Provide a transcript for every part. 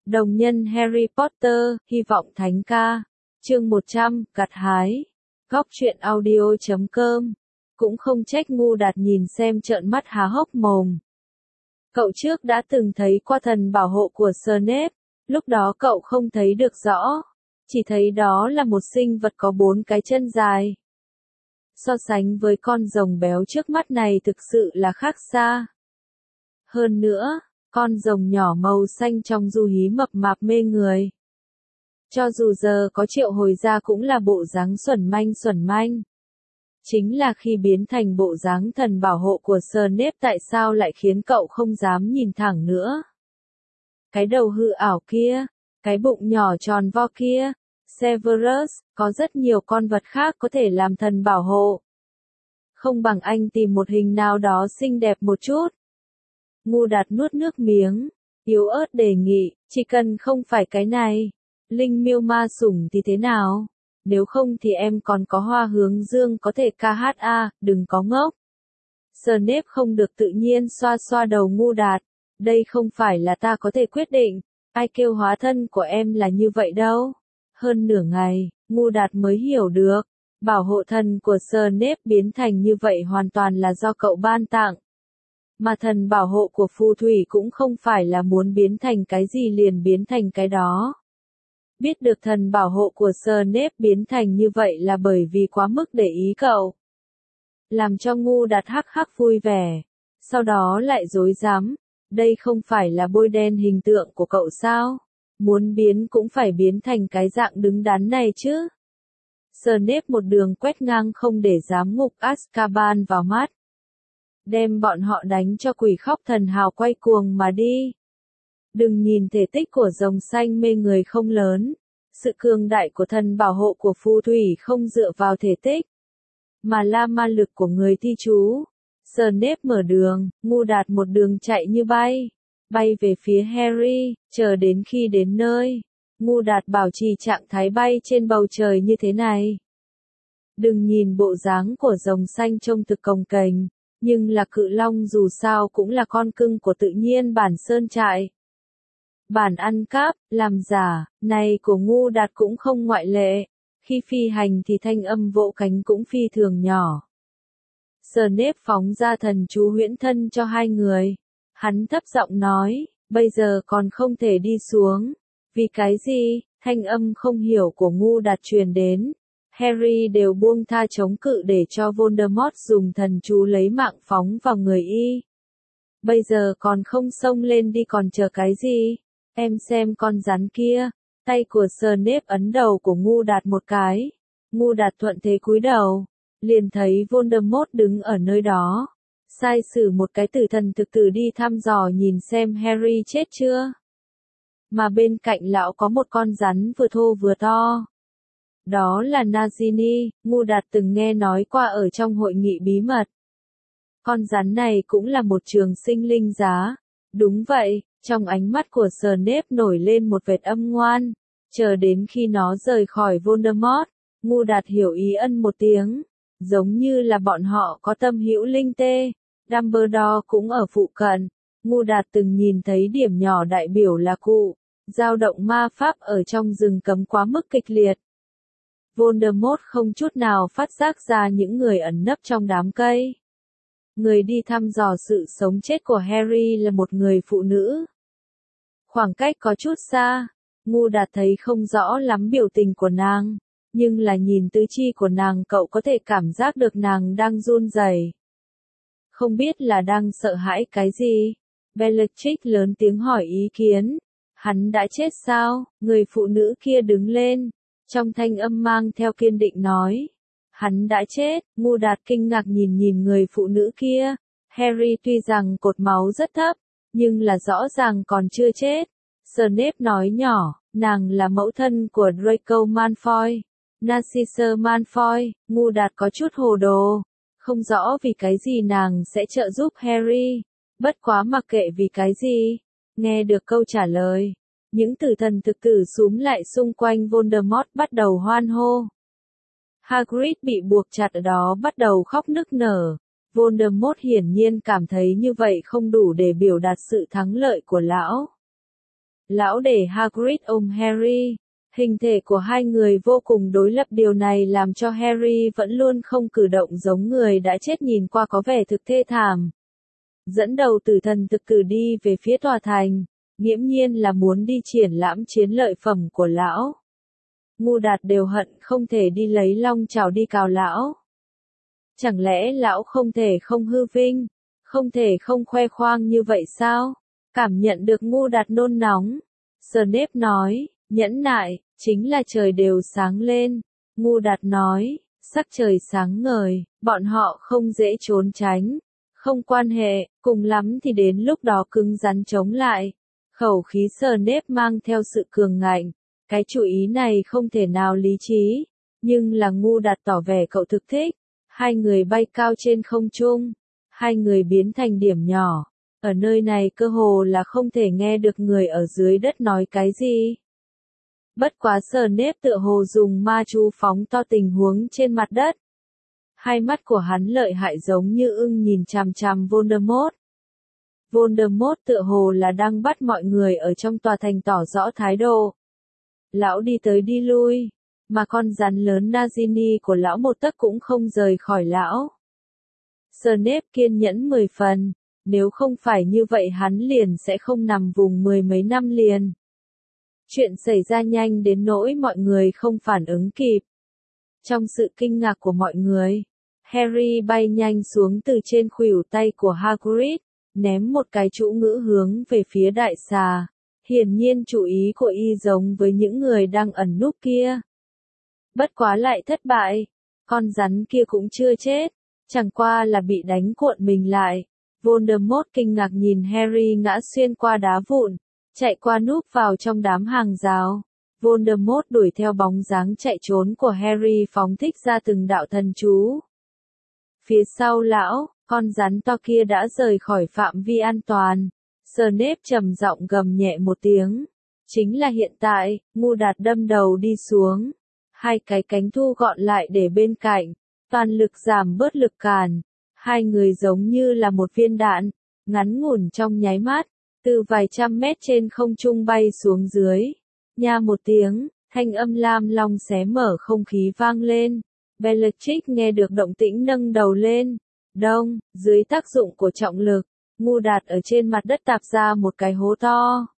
Đồng nhân Harry Potter, hy vọng thánh ca. Chương 100, gặt hái. Góc truyện audio.com. Cũng không trách Ngu Đạt nhìn xem trợn mắt há hốc mồm. Cậu trước đã từng thấy qua thần bảo hộ của Snape, lúc đó cậu không thấy được rõ, chỉ thấy đó là một sinh vật có 4 cái chân dài. So sánh với con rồng béo trước mắt này thực sự là khác xa. Hơn nữa, con rồng nhỏ màu xanh trong du hí mập mạp mê người. Cho dù giờ có triệu hồi ra cũng là bộ dáng xuẩn manh. Chính là khi biến thành bộ dáng thần bảo hộ của Snape tại sao lại khiến cậu không dám nhìn thẳng nữa. Cái đầu hư ảo kia, cái bụng nhỏ tròn vo kia, Severus, có rất nhiều con vật khác có thể làm thần bảo hộ. Không bằng anh tìm một hình nào đó xinh đẹp một chút. Ngu Đạt nuốt nước miếng, yếu ớt đề nghị, chỉ cần không phải cái này. Linh miêu ma sủng thì thế nào? Nếu không thì em còn có hoa hướng dương có thể ca hát a, đừng có ngốc. Snape không được tự nhiên xoa xoa đầu Ngu Đạt. Đây không phải là ta có thể quyết định, ai kêu hóa thân của em là như vậy đâu. Hơn nửa ngày, Ngu Đạt mới hiểu được, bảo hộ thần của Snape biến thành như vậy hoàn toàn là do cậu ban tặng. Mà thần bảo hộ của phù thủy cũng không phải là muốn biến thành cái gì liền biến thành cái đó. Biết được thần bảo hộ của Snape biến thành như vậy là bởi vì quá mức để ý cậu. Làm cho Ngu Đạt hắc hắc vui vẻ. Sau đó lại dối dám. Đây không phải là bôi đen hình tượng của cậu sao? Muốn biến cũng phải biến thành cái dạng đứng đắn này chứ. Snape một đường quét ngang không để giám ngục Azkaban vào mắt. Đem bọn họ đánh cho quỷ khóc thần hào quay cuồng mà đi. Đừng nhìn thể tích của rồng xanh mê người không lớn. Sự cường đại của thần bảo hộ của phù thủy không dựa vào thể tích, mà là ma lực của người thi chú. Snape mở đường, Ngu Đạt một đường chạy như bay. Bay về phía Harry, chờ đến khi đến nơi. Ngu Đạt bảo trì trạng thái bay trên bầu trời như thế này. Đừng nhìn bộ dáng của rồng xanh trông thực cồng kềnh, nhưng là cự long dù sao cũng là con cưng của tự nhiên bản sơn trại. Bản ăn cắp, làm giả, này của Ngu Đạt cũng không ngoại lệ. Khi phi hành thì thanh âm vỗ cánh cũng phi thường nhỏ. Snape phóng ra thần chú huyễn thân cho hai người. Hắn thấp giọng nói, bây giờ còn không thể đi xuống. Vì cái gì? Thanh âm không hiểu của Ngu Đạt truyền đến. Harry đều buông tha chống cự để cho Voldemort dùng thần chú lấy mạng phóng vào người y. Bây giờ còn không xông lên đi còn chờ cái gì? Em xem con rắn kia. Tay của Snape ấn đầu của Ngu Đạt một cái. Ngu Đạt thuận thế cúi đầu. Liền thấy Voldemort đứng ở nơi đó. Sai sử một cái tử thần thực tử đi thăm dò nhìn xem Harry chết chưa. Mà bên cạnh lão có một con rắn vừa thô vừa to. Đó là Nagini, Ngu Đạt từng nghe nói qua ở trong hội nghị bí mật. Con rắn này cũng là một trường sinh linh giá. Đúng vậy, trong ánh mắt của Snape nổi lên một vệt âm ngoan. Chờ đến khi nó rời khỏi Voldemort, Ngu Đạt hiểu ý ân một tiếng. Giống như là bọn họ có tâm hữu linh tê. Dumbledore cũng ở phụ cận. Ngu Đạt từng nhìn thấy điểm nhỏ đại biểu là cụ. Dao động ma pháp ở trong rừng cấm quá mức kịch liệt. Voldemort không chút nào phát giác ra những người ẩn nấp trong đám cây. Người đi thăm dò sự sống chết của Harry là một người phụ nữ. Khoảng cách có chút xa, Ngu Đạt thấy không rõ lắm biểu tình của nàng, nhưng là nhìn tứ chi của nàng cậu có thể cảm giác được nàng đang run rẩy. Không biết là đang sợ hãi cái gì? Bellatrix lớn tiếng hỏi ý kiến. Hắn đã chết sao? Người phụ nữ kia đứng lên, trong thanh âm mang theo kiên định nói. Hắn đã chết. Ngu Đạt kinh ngạc nhìn người phụ nữ kia. Harry tuy rằng cột máu rất thấp, nhưng là rõ ràng còn chưa chết. Snape nói nhỏ, nàng là mẫu thân của Draco Malfoy, Narcissa Malfoy. Ngu Đạt có chút hồ đồ, không rõ vì cái gì nàng sẽ trợ giúp Harry. Bất quá mặc kệ vì cái gì. Nghe được câu trả lời, những tử thần thực tử xúm lại xung quanh Voldemort bắt đầu hoan hô. Hagrid bị buộc chặt ở đó bắt đầu khóc nức nở. Voldemort hiển nhiên cảm thấy như vậy không đủ để biểu đạt sự thắng lợi của lão. Lão để Hagrid ôm Harry. Hình thể của hai người vô cùng đối lập, điều này làm cho Harry vẫn luôn không cử động giống người đã chết, nhìn qua có vẻ thực thê thảm. Dẫn đầu tử thần thực cử đi về phía tòa thành, nghiễm nhiên là muốn đi triển lãm chiến lợi phẩm của lão. Ngu Đạt đều hận không thể đi lấy long chảo đi cào lão. Chẳng lẽ lão không thể không hư vinh, không thể không khoe khoang như vậy sao? Cảm nhận được Ngu Đạt nôn nóng, Snape nói, nhẫn nại, chính là trời đều sáng lên. Ngu Đạt nói, sắc trời sáng ngời, bọn họ không dễ trốn tránh. Không quan hệ, cùng lắm thì đến lúc đó cứng rắn chống lại. Khẩu khí Snape mang theo sự cường ngạnh. Cái chủ ý này không thể nào lý trí, nhưng là Ngu Đạt tỏ vẻ cậu thực thích. Hai người bay cao trên không trung, hai người biến thành điểm nhỏ. Ở nơi này cơ hồ là không thể nghe được người ở dưới đất nói cái gì. Bất quá Snape tựa hồ dùng ma chú phóng to tình huống trên mặt đất. Hai mắt của hắn lợi hại giống như ưng nhìn chằm chằm Voldemort. Voldemort tựa hồ là đang bắt mọi người ở trong tòa thành tỏ rõ thái độ. Lão đi tới đi lui, mà con rắn lớn Nagini của lão một tấc cũng không rời khỏi lão. Snape kiên nhẫn 10 phần, nếu không phải như vậy hắn liền sẽ không nằm vùng 10 mấy năm liền. Chuyện xảy ra nhanh đến nỗi mọi người không phản ứng kịp. Trong sự kinh ngạc của mọi người, Harry bay nhanh xuống từ trên khuỷu tay của Hagrid, ném một cái chũ ngữ hướng về phía đại xà. Hiển nhiên chủ ý của y giống với những người đang ẩn núp kia. Bất quá lại thất bại, con rắn kia cũng chưa chết, chẳng qua là bị đánh cuộn mình lại. Voldemort kinh ngạc nhìn Harry ngã xuyên qua đá vụn, chạy qua núp vào trong đám hàng rào. Voldemort đuổi theo bóng dáng chạy trốn của Harry, phóng thích ra từng đạo thần chú. Phía sau lão, con rắn to kia đã rời khỏi phạm vi an toàn. Snape trầm giọng gầm nhẹ một tiếng. Chính là hiện tại, Ngu Đạt đâm đầu đi xuống. Hai cái cánh thu gọn lại để bên cạnh. Toàn lực giảm bớt lực cản. Hai người giống như là một viên đạn, ngắn ngủn trong nháy mắt, từ vài trăm mét trên không trung bay xuống dưới. Nha một tiếng, thanh âm lam long xé mở không khí vang lên. Bellatrix nghe được động tĩnh nâng đầu lên. Đông, dưới tác dụng của trọng lực, Ngu Đạt ở trên mặt đất tạp ra một cái hố to.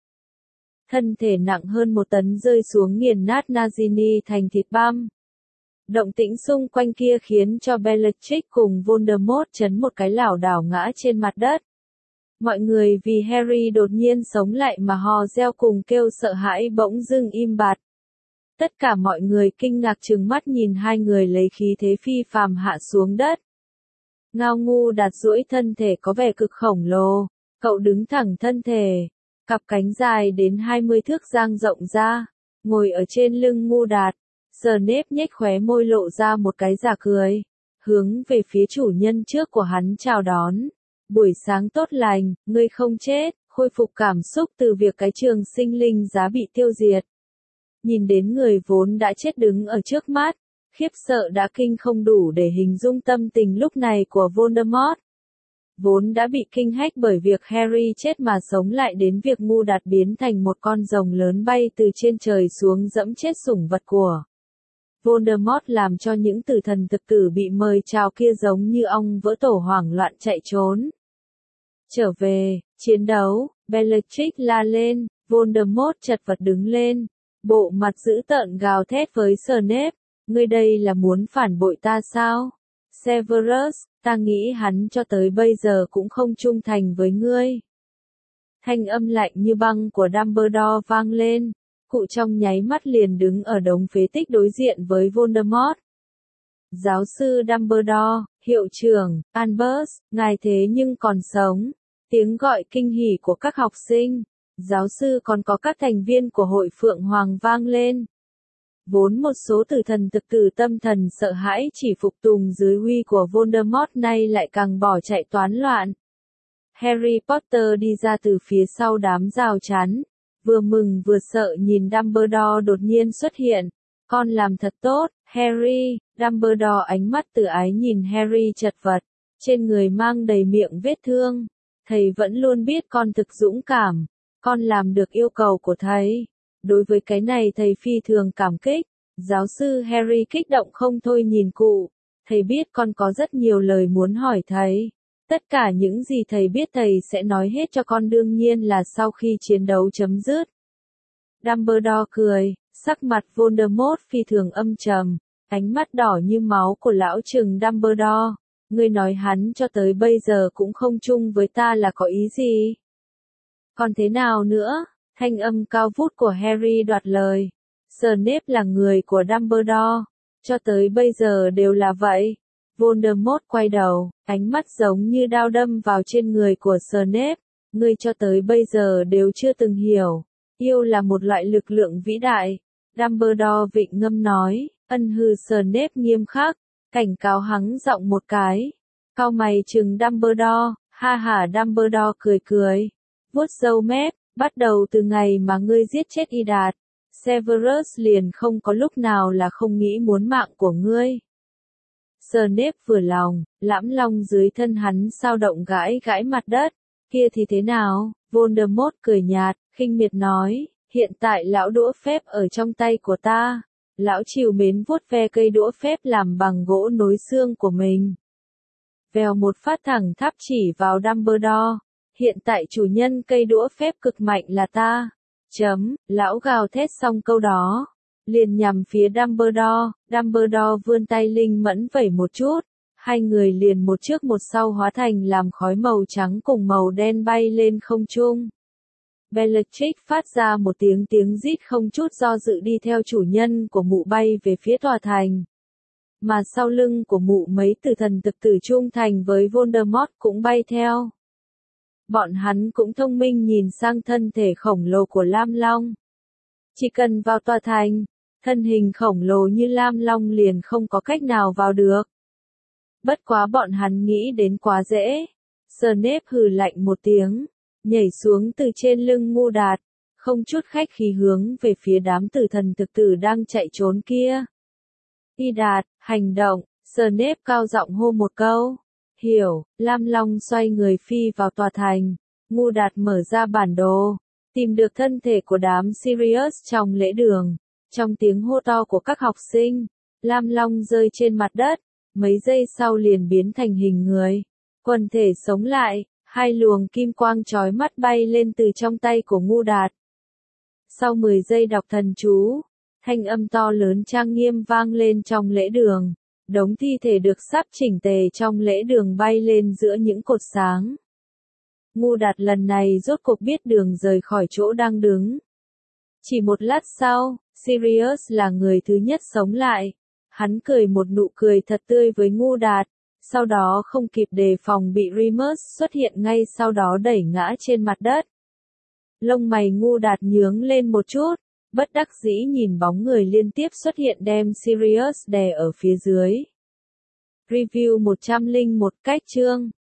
Thân thể nặng hơn 1 tấn rơi xuống nghiền nát Nagini thành thịt băm. Động tĩnh xung quanh kia khiến cho Bellatrix cùng Voldemort chấn một cái lảo đảo ngã trên mặt đất. Mọi người vì Harry đột nhiên sống lại mà hò reo cùng kêu sợ hãi bỗng dưng im bặt. Tất cả mọi người kinh ngạc trừng mắt nhìn hai người lấy khí thế phi phàm hạ xuống đất. Ngao Ngu Đạt duỗi thân thể có vẻ cực khổng lồ, cậu đứng thẳng thân thể, cặp cánh dài đến 20 thước dang rộng ra, ngồi ở trên lưng Ngu Đạt. Snape nhếch khóe môi lộ ra một cái giả cười, hướng về phía chủ nhân trước của hắn chào đón. Buổi sáng tốt lành, ngươi không chết, khôi phục cảm xúc từ việc cái trường sinh linh giá bị tiêu diệt. Nhìn đến người vốn đã chết đứng ở trước mắt, khiếp sợ đã kinh không đủ để hình dung tâm tình lúc này của Voldemort. Vốn đã bị kinh hách bởi việc Harry chết mà sống lại đến việc Ngu Đạt biến thành một con rồng lớn bay từ trên trời xuống dẫm chết sủng vật của Voldemort, làm cho những tử thần thực tử bị mời chào kia giống như ong vỡ tổ hoảng loạn chạy trốn. Trở về, chiến đấu, Bellatrix la lên, Voldemort chật vật đứng lên, bộ mặt dữ tợn gào thét với Snape, ngươi đây là muốn phản bội ta sao? Severus, ta nghĩ hắn cho tới bây giờ cũng không trung thành với ngươi. Thanh âm lạnh như băng của Dumbledore vang lên, cụ trong nháy mắt liền đứng ở đống phế tích đối diện với Voldemort. Giáo sư Dumbledore, hiệu trưởng, Albus, ngài thế nhưng còn sống. Tiếng gọi kinh hỉ của các học sinh, giáo sư còn có các thành viên của hội Phượng Hoàng vang lên. Vốn một số tử thần thực tử tâm thần sợ hãi chỉ phục tùng dưới uy của Voldemort nay lại càng bỏ chạy toán loạn. Harry Potter đi ra từ phía sau đám rào chắn, vừa mừng vừa sợ nhìn Dumbledore đột nhiên xuất hiện. Con làm thật tốt, Harry. Dumbledore ánh mắt từ ái nhìn Harry chật vật, trên người mang đầy miệng vết thương. Thầy vẫn luôn biết con thực dũng cảm. Con làm được yêu cầu của thầy. Đối với cái này thầy phi thường cảm kích. Giáo sư Harry kích động không thôi nhìn cụ. Thầy biết con có rất nhiều lời muốn hỏi thầy. Tất cả những gì thầy biết thầy sẽ nói hết cho con, đương nhiên là sau khi chiến đấu chấm dứt. Dumbledore cười, sắc mặt Voldemort phi thường âm trầm, ánh mắt đỏ như máu của lão trừng Dumbledore. Ngươi nói hắn cho tới bây giờ cũng không chung với ta là có ý gì? Còn thế nào nữa? Thanh âm cao vút của Harry đoạt lời. Snape là người của Dumbledore, cho tới bây giờ đều là vậy. Voldemort quay đầu, ánh mắt giống như đao đâm vào trên người của Snape. Ngươi cho tới bây giờ đều chưa từng hiểu. Yêu là một loại lực lượng vĩ đại. Dumbledore vịnh ngâm nói, ân hừ. Snape nghiêm khắc, cảnh cáo hắn giọng một cái. Cau mày trừng Dumbledore, ha hả. Dumbledore cười cười, vuốt râu mép, bắt đầu từ ngày mà ngươi giết chết Y Đạt, Severus liền không có lúc nào là không nghĩ muốn mạng của ngươi. Snape vừa lòng, lãm long dưới thân hắn sao động gãi gãi mặt đất. Kia thì thế nào? Voldemort cười nhạt, khinh miệt nói, hiện tại lão đũa phép ở trong tay của ta. Lão trìu mến vuốt ve cây đũa phép làm bằng gỗ nối xương của mình. Vèo một phát thẳng tháp chỉ vào Dumbledore. Hiện tại chủ nhân cây đũa phép cực mạnh là ta. Lão gào thét xong câu đó, liền nhằm phía Dumbledore. Dumbledore vươn tay linh mẫn vẩy một chút. Hai người liền một trước một sau hóa thành làm khói màu trắng cùng màu đen bay lên không trung. Bellatrix phát ra một tiếng rít không chút do dự đi theo chủ nhân của mụ bay về phía tòa thành. Mà sau lưng của mụ mấy tử thần thực tử trung thành với Voldemort cũng bay theo. Bọn hắn cũng thông minh nhìn sang thân thể khổng lồ của Lam Long. Chỉ cần vào tòa thành, thân hình khổng lồ như Lam Long liền không có cách nào vào được. Bất quá bọn hắn nghĩ đến quá dễ. Snape hừ lạnh một tiếng, nhảy xuống từ trên lưng Ngu Đạt, không chút khách khí hướng về phía đám tử thần thực tử đang chạy trốn kia. Y Đạt, hành động. Snape cao giọng hô một câu. Hiểu. Lam Long xoay người phi vào tòa thành. Ngu Đạt mở ra bản đồ, tìm được thân thể của đám Sirius trong lễ đường. Trong tiếng hô to của các học sinh, Lam Long rơi trên mặt đất, mấy giây sau liền biến thành hình người. Quần thể sống lại, hai luồng kim quang chói mắt bay lên từ trong tay của Ngu Đạt. Sau 10 giây đọc thần chú, thanh âm to lớn trang nghiêm vang lên trong lễ đường. Đống thi thể được sắp chỉnh tề trong lễ đường bay lên giữa những cột sáng. Ngu Đạt lần này rốt cuộc biết đường rời khỏi chỗ đang đứng. Chỉ một lát sau, Sirius là người thứ nhất sống lại. Hắn cười một nụ cười thật tươi với Ngu Đạt, sau đó không kịp đề phòng bị Remus xuất hiện ngay sau đó đẩy ngã trên mặt đất. Lông mày Ngu Đạt nhướng lên một chút, bất đắc dĩ nhìn bóng người liên tiếp xuất hiện đem Sirius đè ở phía dưới. Review 101 cách chương